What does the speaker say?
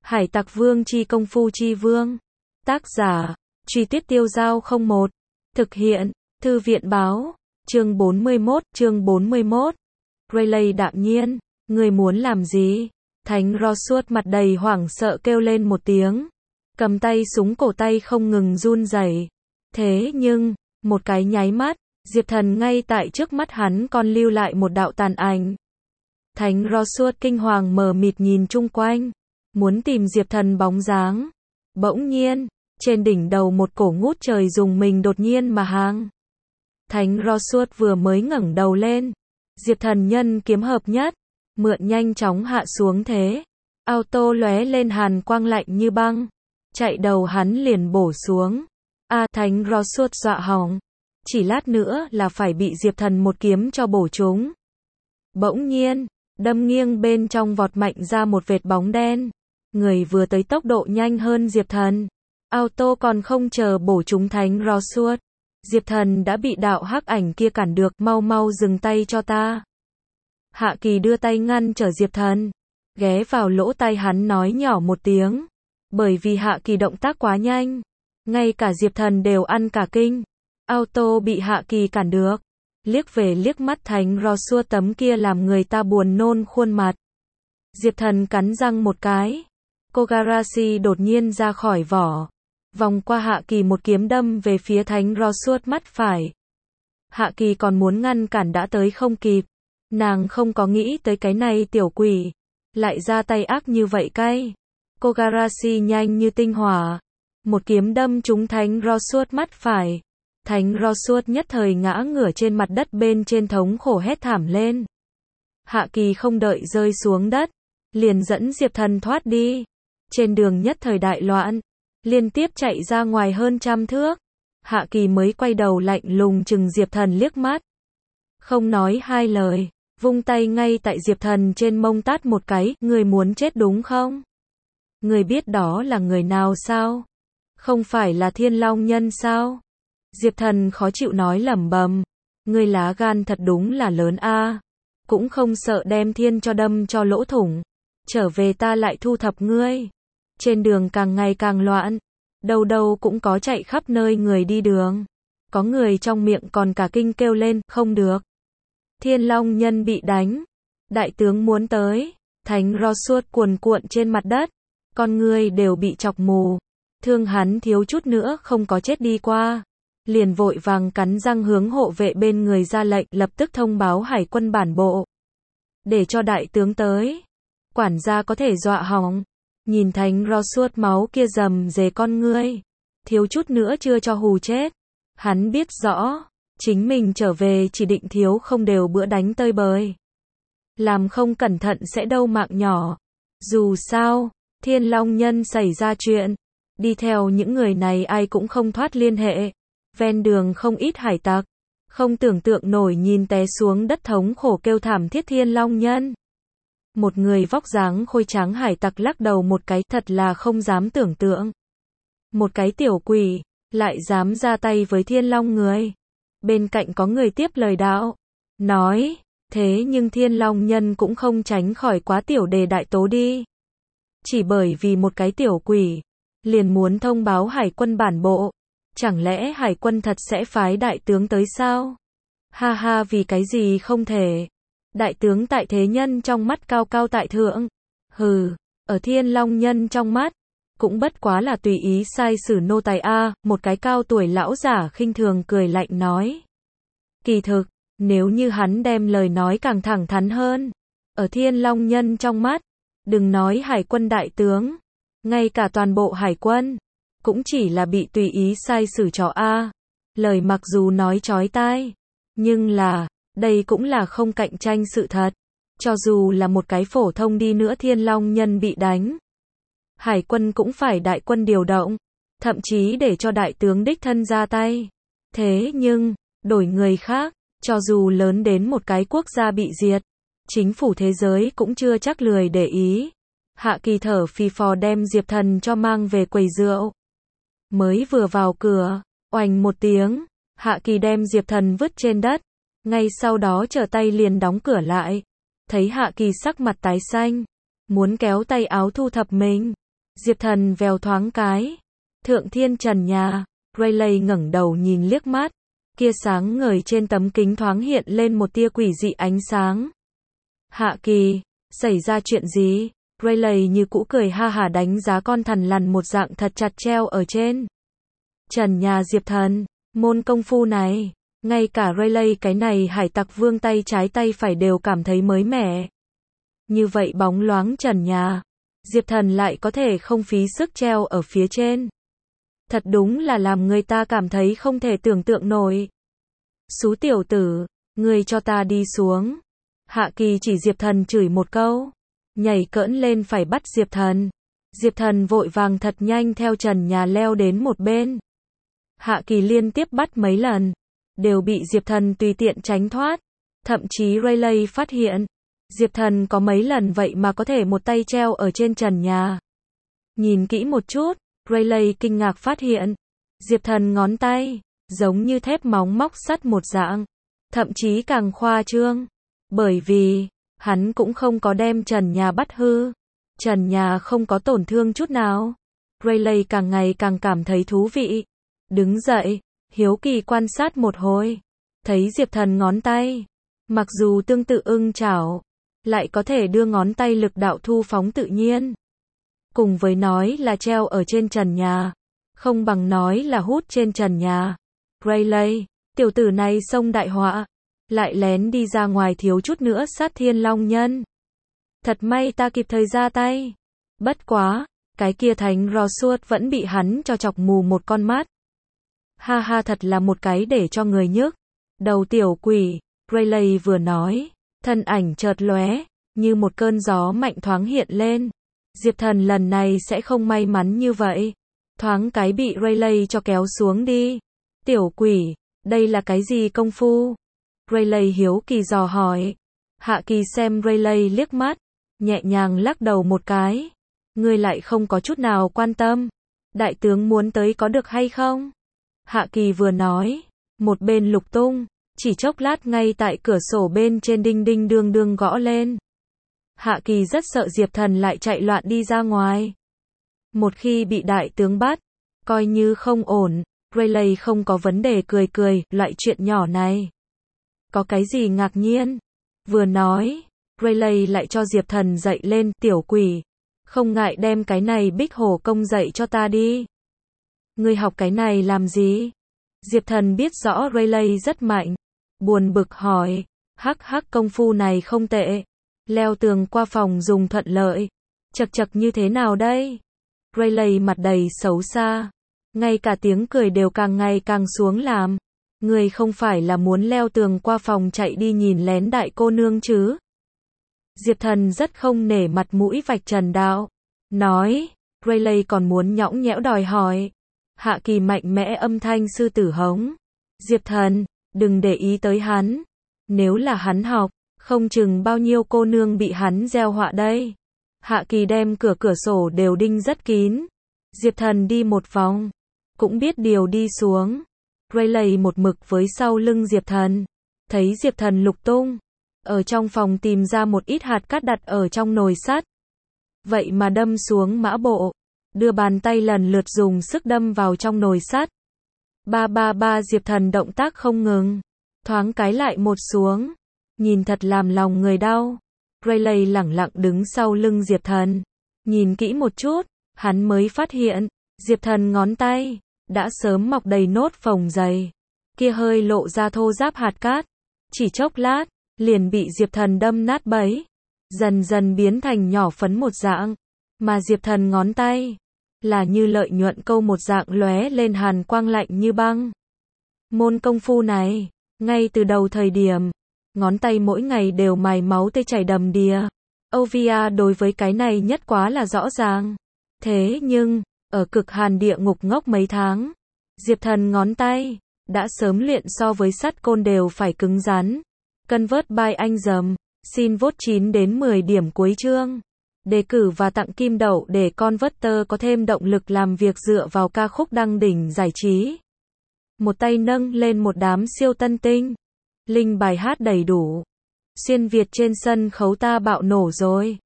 Hải Tặc Vương chi công phu chi vương. Tác giả, Truy Tuyết Tiêu Dao 01. Thực hiện, Thư viện báo. Chương 41. Rayleigh đạm nhiên. Người muốn làm gì? Thánh Rosewood mặt đầy hoảng sợ kêu lên một tiếng. Cầm tay súng cổ tay không ngừng run rẩy. Thế nhưng, một cái nháy mắt, Diệp Thần ngay tại trước mắt hắn còn lưu lại một đạo tàn ảnh. Thánh Rosewood kinh hoàng mờ mịt nhìn chung quanh, muốn tìm Diệp Thần bóng dáng. Bỗng nhiên, trên đỉnh đầu một cổ ngút trời rùng mình đột nhiên mà hàng. Thánh Rosewood vừa mới ngẩng đầu lên, Diệp Thần nhân kiếm hợp nhất, mượn nhanh chóng hạ xuống thế. Auto lóe lên hàn quang lạnh như băng, chạy đầu hắn liền bổ xuống. Thánh Rosewood dọa hỏng, chỉ lát nữa là phải bị Diệp Thần một kiếm cho bổ trúng. Bỗng nhiên, đâm nghiêng bên trong vọt mạnh ra một vệt bóng đen. Người vừa tới tốc độ nhanh hơn Diệp Thần. Auto còn không chờ bổ trúng Thánh Rosewood, Diệp Thần đã bị đạo hắc ảnh kia cản được. Mau mau dừng tay cho ta. Hạ Kỳ đưa tay ngăn trở Diệp Thần, ghé vào lỗ tai hắn nói nhỏ một tiếng. Bởi vì Hạ Kỳ động tác quá nhanh, ngay cả Diệp Thần đều ăn cả kinh. Auto bị Hạ Kỳ cản được, liếc về liếc mắt Thánh Rosewood tấm kia làm người ta buồn nôn khuôn mặt. Diệp Thần cắn răng một cái. Kogarashi đột nhiên ra khỏi vỏ, vòng qua Hạ Kỳ một kiếm đâm về phía Thánh Rosewood mắt phải. Hạ Kỳ còn muốn ngăn cản đã tới không kịp. Nàng không có nghĩ tới cái này tiểu quỷ lại ra tay ác như vậy cay. Kogarashi nhanh như tinh hỏa, một kiếm đâm trúng Thánh Rosewood mắt phải. Thánh Rosewood nhất thời ngã ngửa trên mặt đất bên trên thống khổ hét thảm lên. Hạ Kỳ không đợi rơi xuống đất, liền dẫn Diệp Thần thoát đi. Trên đường nhất thời đại loạn, liên tiếp chạy ra ngoài hơn 100 thước. Hạ Kỳ mới quay đầu lạnh lùng chừng Diệp Thần liếc mắt. Không nói hai lời, vung tay ngay tại Diệp Thần trên mông tát một cái. Người muốn chết đúng không? Người biết đó là người nào sao? Không phải là Thiên Long Nhân sao? Diệp Thần khó chịu nói lẩm bẩm. Ngươi lá gan thật đúng là lớn a, cũng không sợ đem thiên cho đâm cho lỗ thủng. Trở về ta lại thu thập ngươi. Trên đường càng ngày càng loạn, đâu đâu cũng có chạy khắp nơi người đi đường. Có người trong miệng còn cả kinh kêu lên, không được. Thiên Long Nhân bị đánh. Đại tướng muốn tới. Thánh Rosewood cuồn cuộn trên mặt đất. Con người đều bị chọc mù. Thương hắn thiếu chút nữa không có chết đi qua. Liền vội vàng cắn răng hướng hộ vệ bên người ra lệnh, lập tức thông báo hải quân bản bộ. Để cho đại tướng tới. Quản gia có thể dọa hỏng. Nhìn Thánh Rosewood máu kia rầm rề con ngươi, thiếu chút nữa chưa cho hù chết. Hắn biết rõ, chính mình trở về chỉ định thiếu không đều bữa đánh tơi bời. Làm không cẩn thận sẽ đau mạng nhỏ. Dù sao, Thiên Long Nhân xảy ra chuyện, đi theo những người này ai cũng không thoát liên hệ. Ven đường không ít hải tặc, không tưởng tượng nổi nhìn té xuống đất thống khổ kêu thảm thiết Thiên Long Nhân. Một người vóc dáng khôi tráng hải tặc lắc đầu một cái, thật là không dám tưởng tượng. Một cái tiểu quỷ, lại dám ra tay với Thiên Long người. Bên cạnh có người tiếp lời đạo, nói, thế nhưng Thiên Long Nhân cũng không tránh khỏi quá tiểu đề đại tố đi. Chỉ bởi vì một cái tiểu quỷ, liền muốn thông báo hải quân bản bộ. Chẳng lẽ hải quân thật sẽ phái đại tướng tới sao? Ha ha, vì cái gì không thể? Đại tướng tại thế nhân trong mắt cao cao tại thượng. Hừ, ở Thiên Long Nhân trong mắt, cũng bất quá là tùy ý sai sử nô tài a. Một cái cao tuổi lão giả khinh thường cười lạnh nói. Kỳ thực, nếu như hắn đem lời nói càng thẳng thắn hơn, ở Thiên Long Nhân trong mắt, đừng nói hải quân đại tướng, ngay cả toàn bộ hải quân, cũng chỉ là bị tùy ý sai sử trò a. Lời mặc dù nói chói tai, nhưng là, đây cũng là không cạnh tranh sự thật. Cho dù là một cái phổ thông đi nữa Thiên Long Nhân bị đánh, hải quân cũng phải đại quân điều động, thậm chí để cho đại tướng đích thân ra tay. Thế nhưng, đổi người khác, cho dù lớn đến một cái quốc gia bị diệt, chính phủ thế giới cũng chưa chắc lười để ý. Hạ Kỳ thở phì phò đem Diệp Thần cho mang về quầy rượu. Mới vừa vào cửa, oành một tiếng, Hạ Kỳ đem Diệp Thần vứt trên đất. Ngay sau đó trở tay liền đóng cửa lại. Thấy Hạ Kỳ sắc mặt tái xanh, muốn kéo tay áo thu thập mình. Diệp Thần vèo thoáng cái. Thượng thiên trần nhà, Rayleigh ngẩng đầu nhìn liếc mắt. Kia sáng ngời trên tấm kính thoáng hiện lên một tia quỷ dị ánh sáng. Hạ Kỳ, xảy ra chuyện gì? Rayleigh như cũ cười ha hả đánh giá con thằn lằn một dạng thật chặt treo ở trên trần nhà Diệp Thần. Môn công phu này, ngay cả Rayleigh cái này hải tặc vương tay trái tay phải đều cảm thấy mới mẻ. Như vậy bóng loáng trần nhà, Diệp Thần lại có thể không phí sức treo ở phía trên. Thật đúng là làm người ta cảm thấy không thể tưởng tượng nổi. Xú tiểu tử, ngươi cho ta đi xuống. Hạ Kỳ chỉ Diệp Thần chửi một câu, nhảy cỡn lên phải bắt Diệp Thần. Diệp Thần vội vàng thật nhanh theo trần nhà leo đến một bên. Hạ Kỳ liên tiếp bắt mấy lần, đều bị Diệp Thần tùy tiện tránh thoát. Thậm chí Rayleigh phát hiện, Diệp Thần có mấy lần vậy mà có thể một tay treo ở trên trần nhà. Nhìn kỹ một chút, Rayleigh kinh ngạc phát hiện, Diệp Thần ngón tay, giống như thép móng móc sắt một dạng. Thậm chí càng khoa trương, bởi vì, hắn cũng không có đem trần nhà bắt hư. Trần nhà không có tổn thương chút nào. Rayleigh càng ngày càng cảm thấy thú vị. Đứng dậy, hiếu kỳ quan sát một hồi. Thấy Diệp Thần ngón tay, mặc dù tương tự ưng chảo, lại có thể đưa ngón tay lực đạo thu phóng tự nhiên. Cùng với nói là treo ở trên trần nhà, không bằng nói là hút trên trần nhà. Rayleigh, tiểu tử này xông đại họa, lại lén đi ra ngoài thiếu chút nữa sát Thiên Long Nhân. Thật may ta kịp thời ra tay. Bất quá, cái kia thánh Rosewood vẫn bị hắn cho chọc mù một con mắt. Ha ha, thật là một cái để cho người nhức đầu tiểu quỷ. Rayleigh vừa nói, thân ảnh chợt lóe, như một cơn gió mạnh thoáng hiện lên. Diệp Thần lần này sẽ không may mắn như vậy. Thoáng cái bị Rayleigh cho kéo xuống đi. Tiểu quỷ, đây là cái gì công phu? Rayleigh hiếu kỳ dò hỏi. Hạ Kỳ xem Rayleigh liếc mắt, nhẹ nhàng lắc đầu một cái. Ngươi lại không có chút nào quan tâm. Đại tướng muốn tới có được hay không? Hạ Kỳ vừa nói, một bên lục tung, chỉ chốc lát ngay tại cửa sổ bên trên đinh đinh đương đương gõ lên. Hạ Kỳ rất sợ Diệp Thần lại chạy loạn đi ra ngoài. Một khi bị đại tướng bắt, coi như không ổn. Rayleigh không có vấn đề cười cười, loại chuyện nhỏ này. Có cái gì ngạc nhiên? Vừa nói, Rayleigh lại cho Diệp Thần dậy lên, tiểu quỷ. Không ngại đem cái này bích hổ công dạy cho ta đi. Ngươi học cái này làm gì? Diệp Thần biết rõ Rayleigh rất mạnh. Buồn bực hỏi, hắc hắc, công phu này không tệ. Leo tường qua phòng dùng thuận lợi. Chật chật như thế nào đây? Rayleigh mặt đầy xấu xa. Ngay cả tiếng cười đều càng ngày càng xuống làm. Người không phải là muốn leo tường qua phòng chạy đi nhìn lén đại cô nương chứ? Diệp Thần rất không nể mặt mũi vạch trần đạo. Nói, Rayleigh còn muốn nhõng nhẽo đòi hỏi. Hạ Kỳ mạnh mẽ âm thanh sư tử hống. Diệp Thần, đừng để ý tới hắn. Nếu là hắn học, không chừng bao nhiêu cô nương bị hắn gieo họa đây. Hạ Kỳ đem cửa sổ đều đinh rất kín. Diệp Thần đi một vòng, cũng biết điều đi xuống. Rayleigh một mực với sau lưng Diệp Thần. Thấy Diệp Thần lục tung, ở trong phòng tìm ra một ít hạt cát đặt ở trong nồi sắt. Vậy mà đâm xuống mã bộ, đưa bàn tay lần lượt dùng sức đâm vào trong nồi sắt. Ba Diệp Thần động tác không ngừng, thoáng cái lại một xuống, nhìn thật làm lòng người đau. Rayleigh lẳng lặng đứng sau lưng Diệp Thần, nhìn kỹ một chút, hắn mới phát hiện, Diệp Thần ngón tay đã sớm mọc đầy nốt phồng dày, kia hơi lộ ra thô ráp hạt cát, chỉ chốc lát liền bị Diệp Thần đâm nát bấy, dần dần biến thành nhỏ phấn một dạng, mà Diệp Thần ngón tay là như lợi nhuận câu một dạng lóe lên hàn quang lạnh như băng. Môn công phu này, ngay từ đầu thời điểm, ngón tay mỗi ngày đều mài máu tê chảy đầm đìa. Ovia đối với cái này nhất quá là rõ ràng. Thế nhưng, ở cực hàn địa ngục ngốc mấy tháng, Diệp Thần ngón tay đã sớm luyện so với sắt côn đều phải cứng rắn. Convert by anh dầm, xin vote 9 đến 10 điểm cuối chương. Đề cử và tặng kim đậu để Converter có thêm động lực làm việc dựa vào ca khúc đăng đỉnh giải trí. Một tay nâng lên một đám siêu tân tinh. Link bài hát đầy đủ. Xuyên Việt trên sân khấu ta bạo nổ rồi.